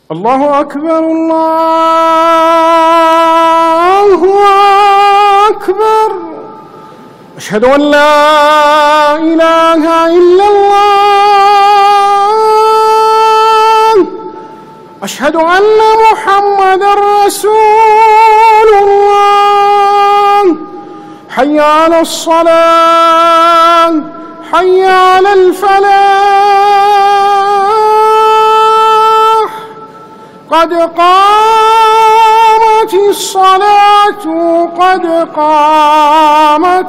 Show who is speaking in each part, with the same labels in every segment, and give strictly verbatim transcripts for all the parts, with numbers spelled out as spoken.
Speaker 1: الله أكبر الله أكبر. أشهد أن لا إله إلا الله. أشهد أن محمدًا رسول الله. حي على الصلاة حي على الفلاح. قد قامت الصلاة قد قامت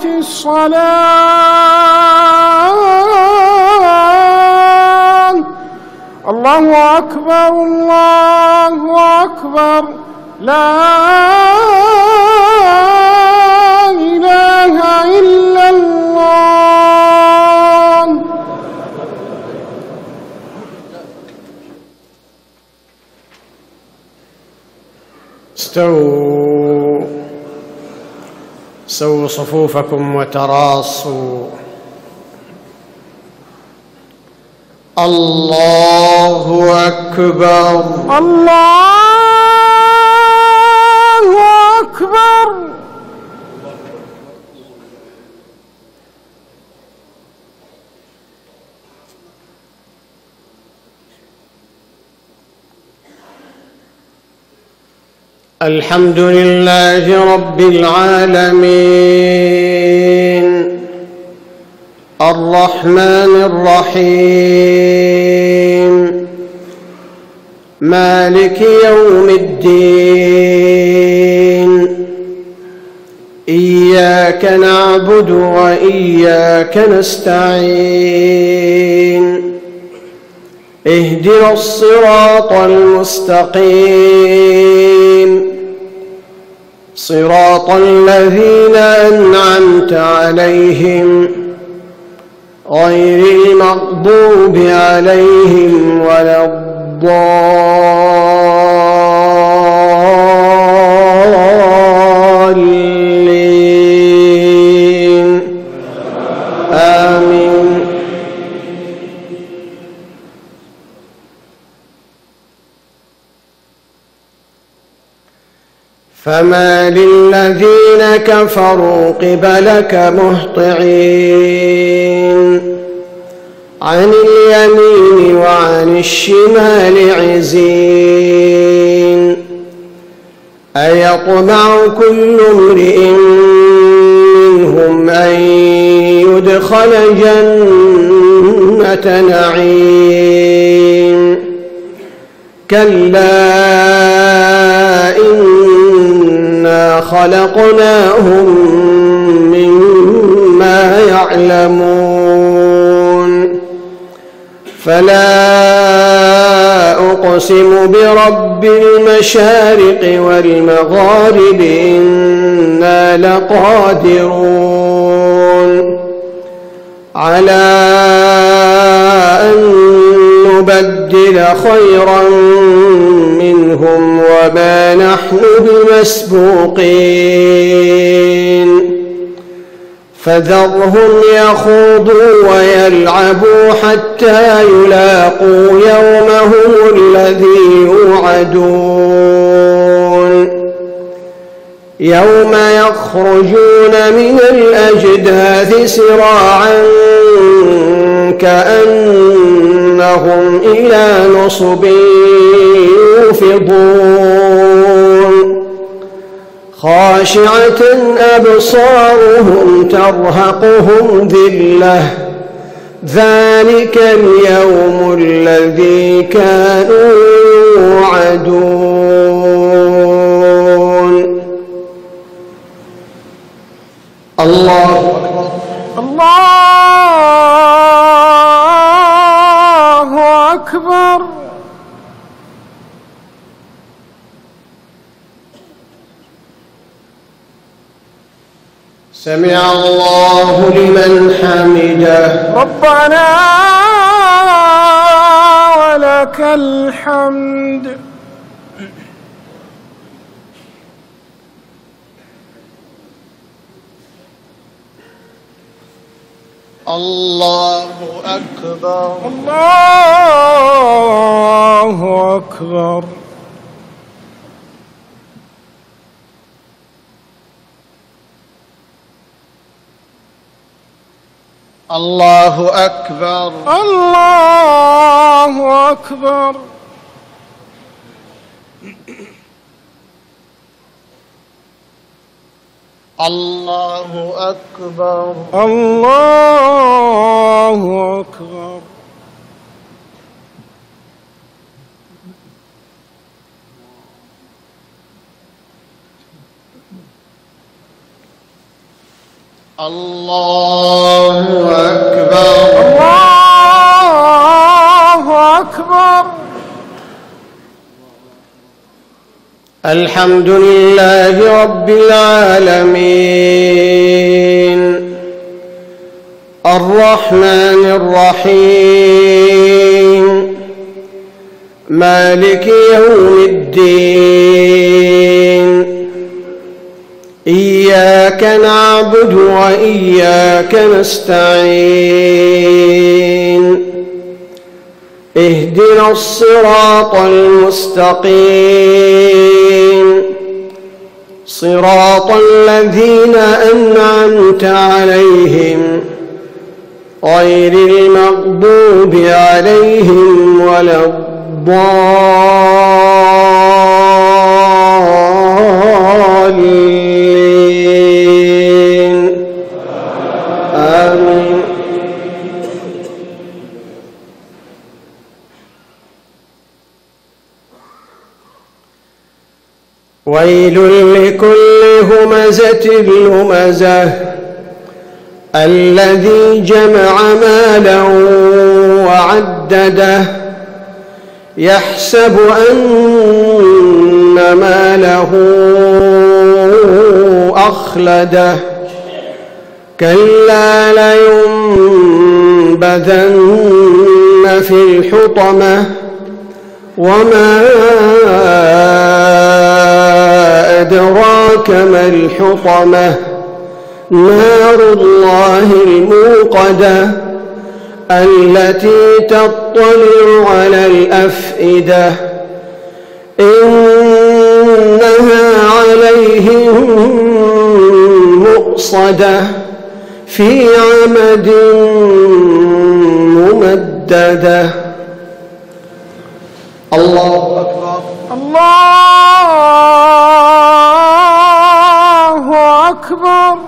Speaker 1: الصلاة. الله أكبر الله أكبر. لا إله إلا الله. استووا سووا صفوفكم وتراصوا. الله أكبر الله أكبر. الحمد لله رب العالمين الرحمن الرحيم مالك يوم الدين. إياك نعبد وإياك نستعين. اهدنا الصراط المستقيم صراط الذين أنعمت عليهم غير المغضوب عليهم ولا الضالين. آمين. فما للذين كفروا قبلك مهطعين عن اليمين وعن الشمال عزين. أيطمع كل امرئ منهم أن يدخل جنة نعيم. كلا إنا خلقناهم مما يعلمون. فلا أقسم برب المشارق والمغارب إنا لقادرون على أن نبدل خيرا منهم وما نحن بمسبوقين. فذرهم يخوضوا ويلعبوا حتى يلاقوا يومهم الذي يوعدون. يوم يخرجون من الأجداث سراعا كأنهم إلى نصب يوفضون. خاشعة أبصارهم ترهقهم ذلة. ذلك اليوم الذي كانوا يوعدون. الله أكبر الله أكبر. سمع الله لمن حمده. ربنا ولك الحمد.
Speaker 2: الله أكبر
Speaker 1: الله الله أكبر.
Speaker 2: الله أكبر.
Speaker 1: الله أكبر.
Speaker 2: الله أكبر.
Speaker 1: الله أكبر.
Speaker 2: الله أكبر.
Speaker 1: الله أكبر.
Speaker 2: الحمد لله رب العالمين الرحمن الرحيم مالك يوم الدين إياك نعبد وإياك نستعين اهدنا الصراط المستقيم صراط الذين أنعمت عليهم غير المغضوب عليهم ولا الضالين آمين. ويل لكل همزة لمزة الذي جمع مالا وعدده يحسب أن ماله أخلده كلا لينبذن في الحطمة وما أدراك ما الحطمة نار الله الموقدة التي تطلع على الأفئدة إنها عليهم مؤصدة في عمد ممددة. الله أكبر.
Speaker 1: الله أكبر.